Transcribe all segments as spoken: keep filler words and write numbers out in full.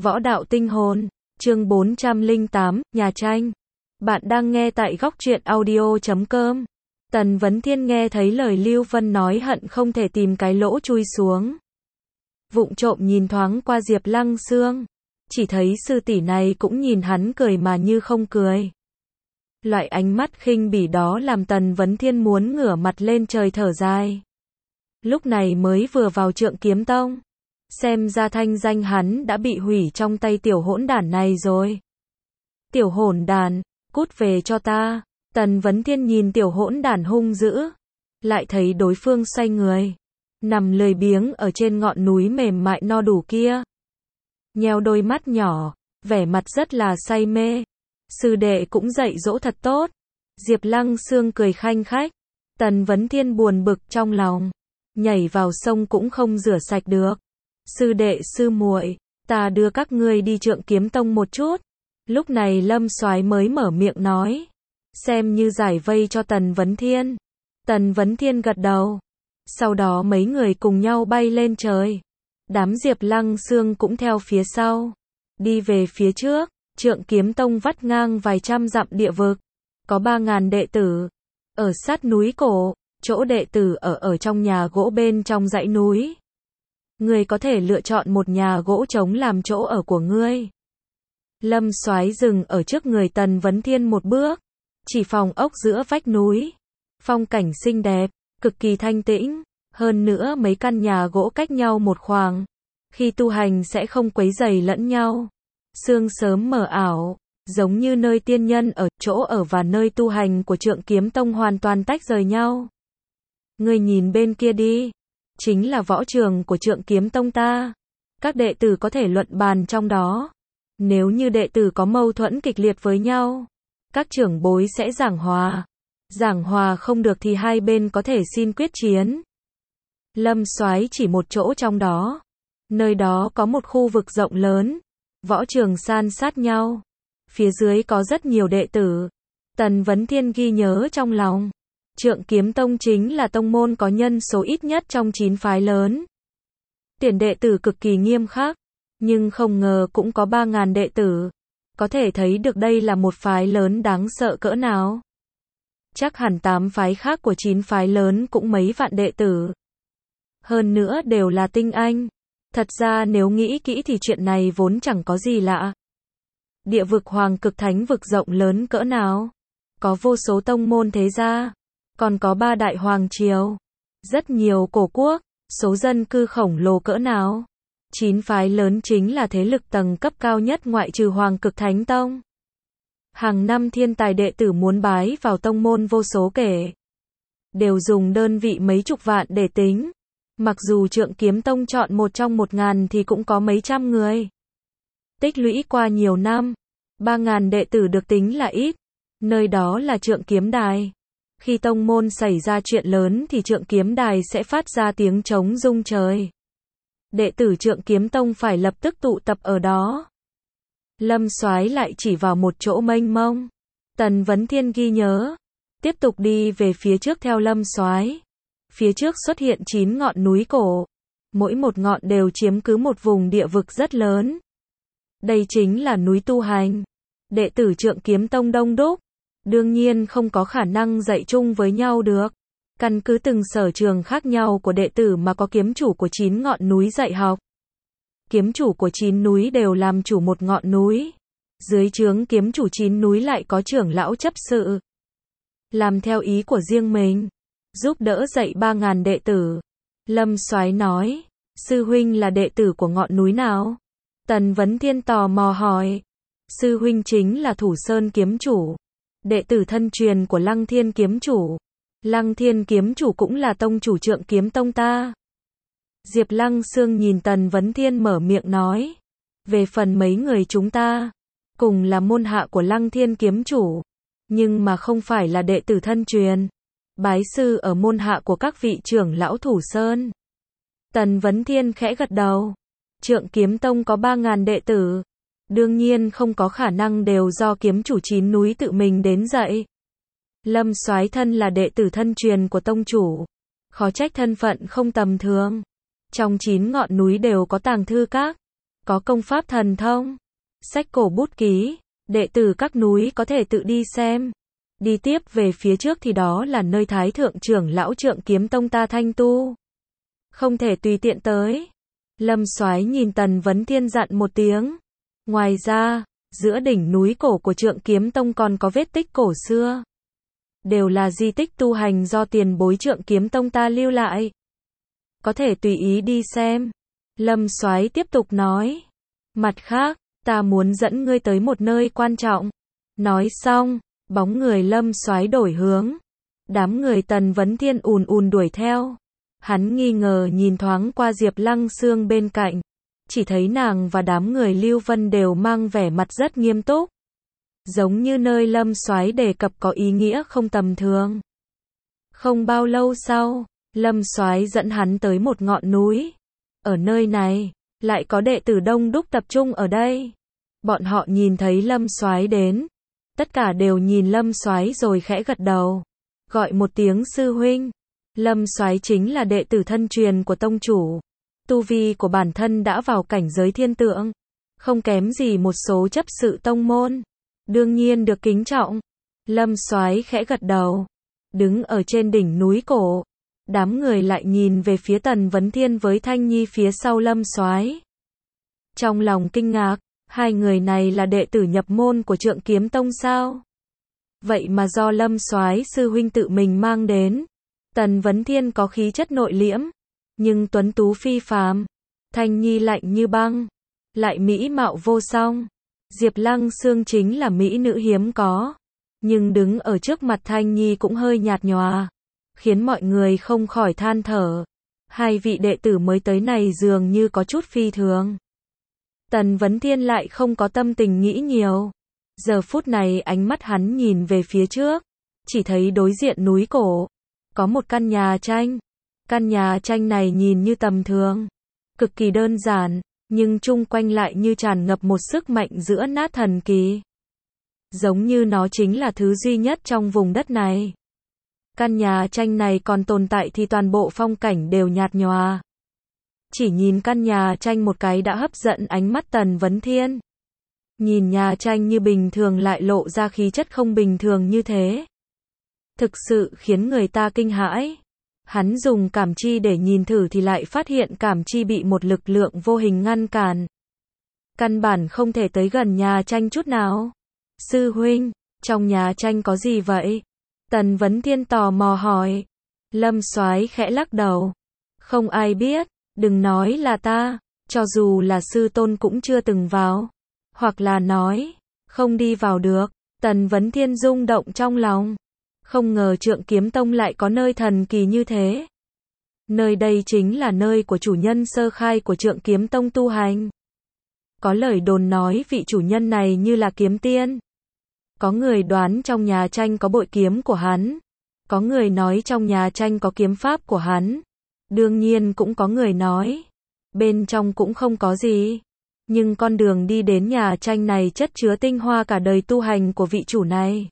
Võ đạo tinh hồn, chương bốn trăm lẻ tám, nhà tranh. Bạn đang nghe tại góc truyện audio chấm com. Tần Vấn Thiên nghe thấy lời Lưu Vân nói hận không thể tìm cái lỗ chui xuống. Vụng trộm nhìn thoáng qua Diệp Lăng Xương, chỉ thấy sư tỷ này cũng nhìn hắn cười mà như không cười. Loại ánh mắt khinh bỉ đó làm Tần Vấn Thiên muốn ngửa mặt lên trời thở dài. Lúc này mới vừa vào Trượng Kiếm Tông, xem ra thanh danh hắn đã bị hủy trong tay tiểu hỗn đản này rồi. Tiểu hỗn đản, cút về cho ta. Tần Vấn Thiên nhìn tiểu hỗn đản hung dữ, lại thấy đối phương xoay người, nằm lười biếng ở trên ngọn núi mềm mại no đủ kia. Nheo đôi mắt nhỏ, vẻ mặt rất là say mê. Sư đệ cũng dạy dỗ thật tốt. Diệp Lăng Xương cười khanh khách. Tần Vấn Thiên buồn bực trong lòng, nhảy vào sông cũng không rửa sạch được. Sư đệ sư muội, ta đưa các ngươi đi Trượng Kiếm Tông một chút. Lúc này Lâm Soái mới mở miệng nói, xem như giải vây cho Tần Vấn Thiên. Tần Vấn Thiên gật đầu. Sau đó mấy người cùng nhau bay lên trời. Đám Diệp Lăng Xương cũng theo phía sau. Đi về phía trước, Trượng Kiếm Tông vắt ngang vài trăm dặm địa vực. Có ba ngàn đệ tử. Ở sát núi cổ, chỗ đệ tử ở ở trong nhà gỗ bên trong dãy núi. Ngươi có thể lựa chọn một nhà gỗ trống làm chỗ ở của ngươi. Lâm Soái dừng ở trước người Tần Vấn Thiên một bước, chỉ phòng ốc giữa vách núi. Phong cảnh xinh đẹp, cực kỳ thanh tĩnh, hơn nữa mấy căn nhà gỗ cách nhau một khoảng. Khi tu hành sẽ không quấy rầy lẫn nhau. Sương sớm mờ ảo, giống như nơi tiên nhân ở, chỗ ở và nơi tu hành của Trượng Kiếm Tông hoàn toàn tách rời nhau. Ngươi nhìn bên kia đi, chính là võ trường của Trượng Kiếm Tông ta. Các đệ tử có thể luận bàn trong đó. Nếu như đệ tử có mâu thuẫn kịch liệt với nhau, các trưởng bối sẽ giảng hòa. Giảng hòa không được thì hai bên có thể xin quyết chiến. Lâm Soái chỉ một chỗ trong đó. Nơi đó có một khu vực rộng lớn, võ trường san sát nhau. Phía dưới có rất nhiều đệ tử. Tần Vấn Thiên ghi nhớ trong lòng. Trượng Kiếm Tông chính là tông môn có nhân số ít nhất trong chín phái lớn. Tuyển đệ tử cực kỳ nghiêm khắc, nhưng không ngờ cũng có ba ngàn đệ tử. Có thể thấy được đây là một phái lớn đáng sợ cỡ nào. Chắc hẳn tám phái khác của chín phái lớn cũng mấy vạn đệ tử. Hơn nữa đều là tinh anh. Thật ra nếu nghĩ kỹ thì chuyện này vốn chẳng có gì lạ. Địa vực Hoàng Cực Thánh vực rộng lớn cỡ nào, có vô số tông môn thế gia, còn có ba đại hoàng triều, rất nhiều cổ quốc, số dân cư khổng lồ cỡ nào. Chín phái lớn chính là thế lực tầng cấp cao nhất ngoại trừ Hoàng Cực Thánh Tông. Hàng năm thiên tài đệ tử muốn bái vào tông môn vô số kể, đều dùng đơn vị mấy chục vạn để tính. Mặc dù Trượng Kiếm Tông chọn một trong một ngàn thì cũng có mấy trăm người. Tích lũy qua nhiều năm, ba ngàn đệ tử được tính là ít. Nơi đó là Trượng Kiếm Đài. Khi tông môn xảy ra chuyện lớn thì Trượng Kiếm Đài sẽ phát ra tiếng trống rung trời. Đệ tử Trượng Kiếm Tông phải lập tức tụ tập ở đó. Lâm Soái lại chỉ vào một chỗ mênh mông. Tần Vấn Thiên ghi nhớ, tiếp tục đi về phía trước theo Lâm Soái. Phía trước xuất hiện chín ngọn núi cổ, mỗi một ngọn đều chiếm cứ một vùng địa vực rất lớn. Đây chính là núi tu hành. Đệ tử Trượng Kiếm Tông đông đúc, đương nhiên không có khả năng dạy chung với nhau được. Căn cứ từng sở trường khác nhau của đệ tử mà có kiếm chủ của chín ngọn núi dạy học. Kiếm chủ của chín núi đều làm chủ một ngọn núi. Dưới trướng kiếm chủ chín núi lại có trưởng lão chấp sự, làm theo ý của riêng mình, giúp đỡ dạy ba ngàn đệ tử. Lâm Soái nói, sư huynh là đệ tử của ngọn núi nào? Tần Vấn Thiên tò mò hỏi. Sư huynh chính là Thủ Sơn kiếm chủ, đệ tử thân truyền của Lăng Thiên kiếm chủ. Lăng Thiên kiếm chủ cũng là tông chủ Trượng Kiếm Tông ta. Diệp Lăng Xương nhìn Tần Vấn Thiên mở miệng nói, về phần mấy người chúng ta, cùng là môn hạ của Lăng Thiên kiếm chủ, nhưng mà không phải là đệ tử thân truyền, bái sư ở môn hạ của các vị trưởng lão Thủ Sơn. Tần Vấn Thiên khẽ gật đầu. Trượng Kiếm Tông có ba ngàn đệ tử, đương nhiên không có khả năng đều do kiếm chủ chín núi tự mình đến dạy. Lâm Soái thân là đệ tử thân truyền của tông chủ, khó trách thân phận không tầm thường. Trong chín ngọn núi đều có tàng thư các, Có công pháp thần thông, sách cổ bút ký, đệ tử các núi có thể tự đi xem. Đi tiếp về phía trước thì đó là nơi Thái thượng trưởng lão Trượng Kiếm Tông ta thanh tu. Không thể tùy tiện tới. Lâm Soái nhìn Tần Vấn Thiên dặn một tiếng. Ngoài ra, giữa đỉnh núi cổ của Trượng Kiếm Tông còn có vết tích cổ xưa. Đều là di tích tu hành do tiền bối Trượng Kiếm Tông ta lưu lại. Có thể tùy ý đi xem. Lâm Soái tiếp tục nói. Mặt khác, ta muốn dẫn ngươi tới một nơi quan trọng. Nói xong, bóng người Lâm Soái đổi hướng. Đám người Tần Vấn Thiên ùn ùn đuổi theo. Hắn nghi ngờ nhìn thoáng qua Diệp Lăng Xương bên cạnh. Chỉ thấy nàng và đám người Lưu Vân đều mang vẻ mặt rất nghiêm túc. Giống như nơi Lâm Soái đề cập có ý nghĩa không tầm thường. Không bao lâu sau, Lâm Soái dẫn hắn tới một ngọn núi. Ở nơi này, lại có đệ tử đông đúc tập trung ở đây. Bọn họ nhìn thấy Lâm Soái đến. Tất cả đều nhìn Lâm Soái rồi khẽ gật đầu. Gọi một tiếng sư huynh. Lâm Soái chính là đệ tử thân truyền của tông chủ. Tu vi của bản thân đã vào cảnh giới thiên tượng. Không kém gì một số chấp sự tông môn. Đương nhiên được kính trọng. Lâm Soái khẽ gật đầu. Đứng ở trên đỉnh núi cổ. Đám người lại nhìn về phía Tần Vấn Thiên với Thanh Nhi phía sau Lâm Soái. Trong lòng kinh ngạc, hai người này là đệ tử nhập môn của Trượng Kiếm Tông sao? Vậy mà do Lâm Soái sư huynh tự mình mang đến. Tần Vấn Thiên có khí chất nội liễm, nhưng tuấn tú phi phàm. Thanh Nhi lạnh như băng, lại mỹ mạo vô song. Diệp Lăng Xương chính là mỹ nữ hiếm có, nhưng đứng ở trước mặt Thanh Nhi cũng hơi nhạt nhòa, khiến mọi người không khỏi than thở. Hai vị đệ tử mới tới này dường như có chút phi thường. Tần Vấn Thiên lại không có tâm tình nghĩ nhiều. Giờ phút này ánh mắt hắn nhìn về phía trước, chỉ thấy đối diện núi cổ có một căn nhà tranh. Căn nhà tranh này nhìn như tầm thường, cực kỳ đơn giản, nhưng chung quanh lại như tràn ngập một sức mạnh giữa nát thần kỳ. Giống như nó chính là thứ duy nhất trong vùng đất này. Căn nhà tranh này còn tồn tại thì toàn bộ phong cảnh đều nhạt nhòa. Chỉ nhìn căn nhà tranh một cái đã hấp dẫn ánh mắt Tần Vấn Thiên. Nhìn nhà tranh như bình thường lại lộ ra khí chất không bình thường như thế. Thực sự khiến người ta kinh hãi. Hắn dùng cảm chi để nhìn thử thì lại phát hiện cảm chi bị một lực lượng vô hình ngăn cản. Căn bản không thể tới gần nhà tranh chút nào. Sư huynh, trong nhà tranh có gì vậy? Tần Vấn Thiên tò mò hỏi. Lâm Soái khẽ lắc đầu. Không ai biết, đừng nói là ta, cho dù là sư tôn cũng chưa từng vào. Hoặc là nói, không đi vào được. Tần Vấn Thiên rung động trong lòng. Không ngờ Trượng Kiếm Tông lại có nơi thần kỳ như thế. Nơi đây chính là nơi của chủ nhân sơ khai của Trượng Kiếm Tông tu hành. Có lời đồn nói vị chủ nhân này như là kiếm tiên. Có người đoán trong nhà tranh có bội kiếm của hắn. Có người nói trong nhà tranh có kiếm pháp của hắn. Đương nhiên cũng có người nói bên trong cũng không có gì. Nhưng con đường đi đến nhà tranh này chất chứa tinh hoa cả đời tu hành của vị chủ này.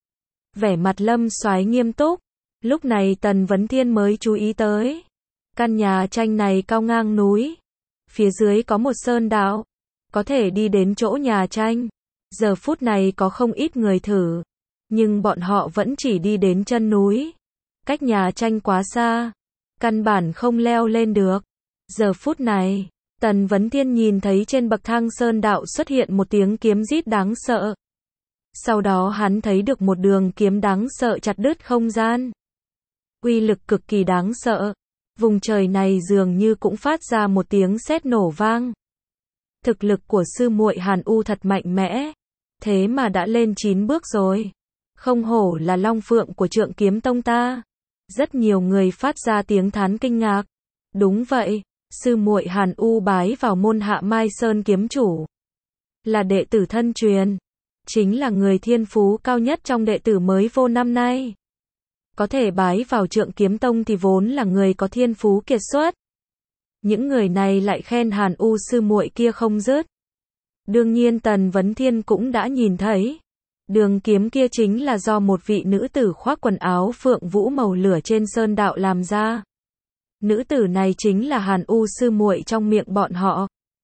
Vẻ mặt Lâm Soái nghiêm túc. Lúc này Tần Vấn Thiên mới chú ý tới. Căn nhà tranh này cao ngang núi. Phía dưới có một sơn đạo. Có thể đi đến chỗ nhà tranh. Giờ phút này có không ít người thử. Nhưng bọn họ vẫn chỉ đi đến chân núi. Cách nhà tranh quá xa. Căn bản không leo lên được. Giờ phút này, Tần Vấn Thiên nhìn thấy trên bậc thang sơn đạo xuất hiện một tiếng kiếm rít đáng sợ. Sau đó hắn thấy được một đường kiếm đáng sợ chặt đứt không gian. Uy lực cực kỳ đáng sợ. Vùng trời này dường như cũng phát ra một tiếng sét nổ vang. Thực lực của sư muội Hàn U thật mạnh mẽ. Thế mà đã lên chín bước rồi. Không hổ là Long Phượng của Trượng Kiếm Tông ta. Rất nhiều người phát ra tiếng thán kinh ngạc. Đúng vậy, sư muội Hàn U bái vào môn Hạ Mai Sơn kiếm chủ. Là đệ tử thân truyền. Chính là người thiên phú cao nhất trong đệ tử mới vô năm nay. Có thể bái vào Trượng Kiếm Tông thì vốn là người có thiên phú kiệt xuất. Những người này lại khen Hàn U sư muội kia không dứt. Đương nhiên Tần Vấn Thiên cũng đã nhìn thấy. Đường kiếm kia chính là do một vị nữ tử khoác quần áo phượng vũ màu lửa trên sơn đạo làm ra. Nữ tử này chính là Hàn U sư muội trong miệng bọn họ.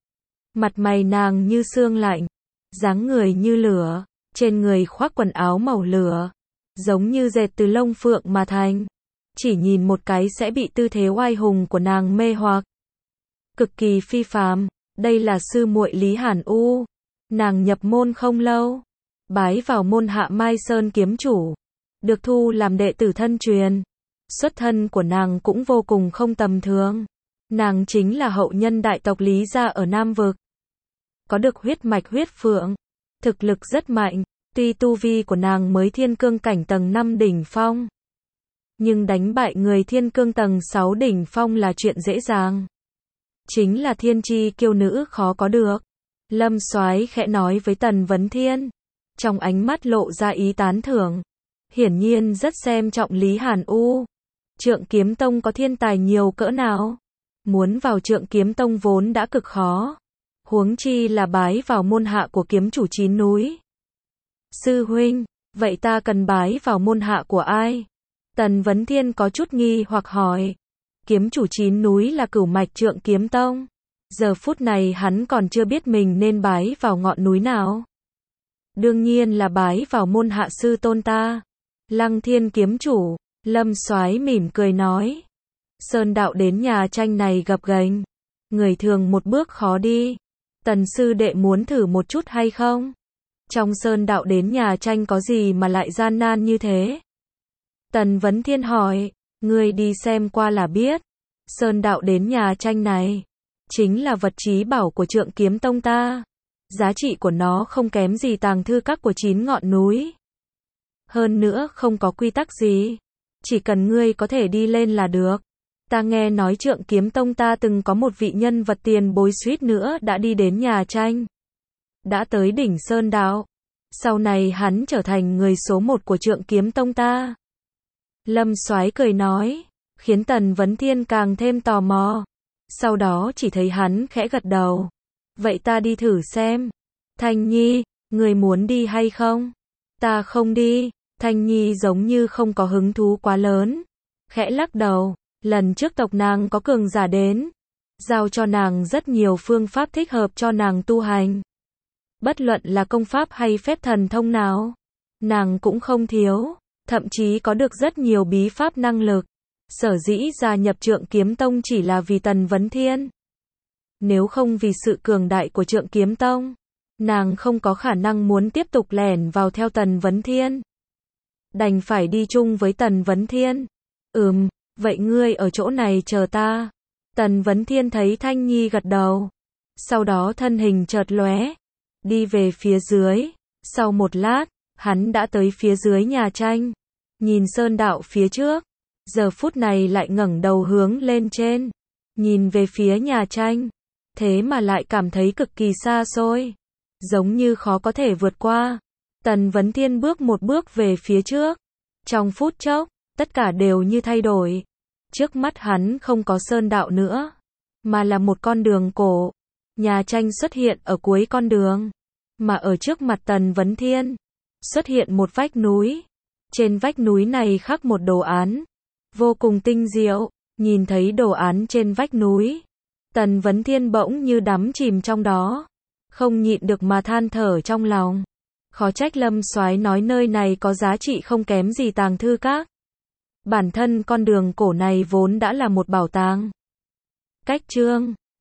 Mặt mày nàng như sương lạnh, dáng người như lửa, trên người khoác quần áo màu lửa, giống như dệt từ lông phượng mà thành. Chỉ nhìn một cái sẽ bị tư thế oai hùng của nàng mê hoặc. Cực kỳ phi phàm, đây là sư muội Lý Hàn U. Nàng nhập môn không lâu, bái vào môn Hạ Mai Sơn kiếm chủ, được thu làm đệ tử thân truyền. Xuất thân của nàng cũng vô cùng không tầm thường. Nàng chính là hậu nhân đại tộc Lý gia ở Nam Vực. Có được huyết mạch huyết phượng, thực lực rất mạnh, tuy tu vi của nàng mới thiên cương cảnh tầng năm đỉnh phong. Nhưng đánh bại người thiên cương tầng sáu đỉnh phong là chuyện dễ dàng. Chính là thiên chi kiêu nữ khó có được. Lâm Soái khẽ nói với Tần Vấn Thiên, trong ánh mắt lộ ra ý tán thưởng. Hiển nhiên rất xem trọng Lý Hàn U. Trượng Kiếm Tông có thiên tài nhiều cỡ nào? Muốn vào Trượng Kiếm Tông vốn đã cực khó. Huống chi là bái vào môn hạ của kiếm chủ chín núi. Sư huynh, vậy ta cần bái vào môn hạ của ai? Tần Vấn Thiên có chút nghi hoặc hỏi. Kiếm chủ chín núi là cửu mạch Trượng Kiếm Tông. Giờ phút này hắn còn chưa biết mình nên bái vào ngọn núi nào. Đương nhiên là bái vào môn hạ sư tôn ta. Lăng Thiên kiếm chủ, Lâm Soái mỉm cười nói. Sơn đạo đến nhà tranh này gập ghềnh, người thường một bước khó đi. Tần sư đệ muốn thử một chút hay không? Trong sơn đạo đến nhà tranh có gì mà lại gian nan như thế? Tần Vấn Thiên hỏi, ngươi đi xem qua là biết. Sơn đạo đến nhà tranh này chính là vật chí bảo của Trượng Kiếm Tông ta. Giá trị của nó không kém gì tàng thư các của chín ngọn núi. Hơn nữa không có quy tắc gì, chỉ cần ngươi có thể đi lên là được. Ta nghe nói Trượng Kiếm Tông ta từng có một vị nhân vật tiền bối suýt nữa đã đi đến nhà tranh, đã tới đỉnh Sơn Đạo. Sau này hắn trở thành người số một của Trượng Kiếm Tông ta. Lâm Soái cười nói, khiến Tần Vấn Thiên càng thêm tò mò. Sau đó chỉ thấy hắn khẽ gật đầu. Vậy ta đi thử xem. Thanh Nhi, người muốn đi hay không? Ta không đi. Thanh Nhi giống như không có hứng thú quá lớn. Khẽ lắc đầu, lần trước tộc nàng có cường giả đến, giao cho nàng rất nhiều phương pháp thích hợp cho nàng tu hành. Bất luận là công pháp hay phép thần thông nào, nàng cũng không thiếu, thậm chí có được rất nhiều bí pháp năng lực. Sở dĩ gia nhập Trượng Kiếm Tông chỉ là vì Tần Vấn Thiên. Nếu không vì sự cường đại của Trượng Kiếm Tông, nàng không có khả năng muốn tiếp tục lẻn vào theo Tần Vấn Thiên. Đành phải đi chung với Tần Vấn Thiên. Ừm, vậy ngươi ở chỗ này chờ ta. Tần Vấn Thiên thấy Thanh Nhi gật đầu. Sau đó thân hình chợt lóe, đi về phía dưới. Sau một lát, hắn đã tới phía dưới nhà tranh. Nhìn sơn đạo phía trước, giờ phút này lại ngẩng đầu hướng lên trên, nhìn về phía nhà tranh. Thế mà lại cảm thấy cực kỳ xa xôi, giống như khó có thể vượt qua. Tần Vấn Thiên bước một bước về phía trước. Trong phút chốc, tất cả đều như thay đổi. Trước mắt hắn không có sơn đạo nữa, mà là một con đường cổ. Nhà tranh xuất hiện ở cuối con đường, mà ở trước mặt Tần Vấn Thiên xuất hiện một vách núi. Trên vách núi này khắc một đồ án vô cùng tinh diệu. Nhìn thấy đồ án trên vách núi, Tần Vấn Thiên bỗng như đắm chìm trong đó, không nhịn được mà than thở trong lòng. Khó trách Lâm Soái nói nơi này có giá trị không kém gì tàng thư các. Bản thân con đường cổ này vốn đã là một bảo tàng. Cách chương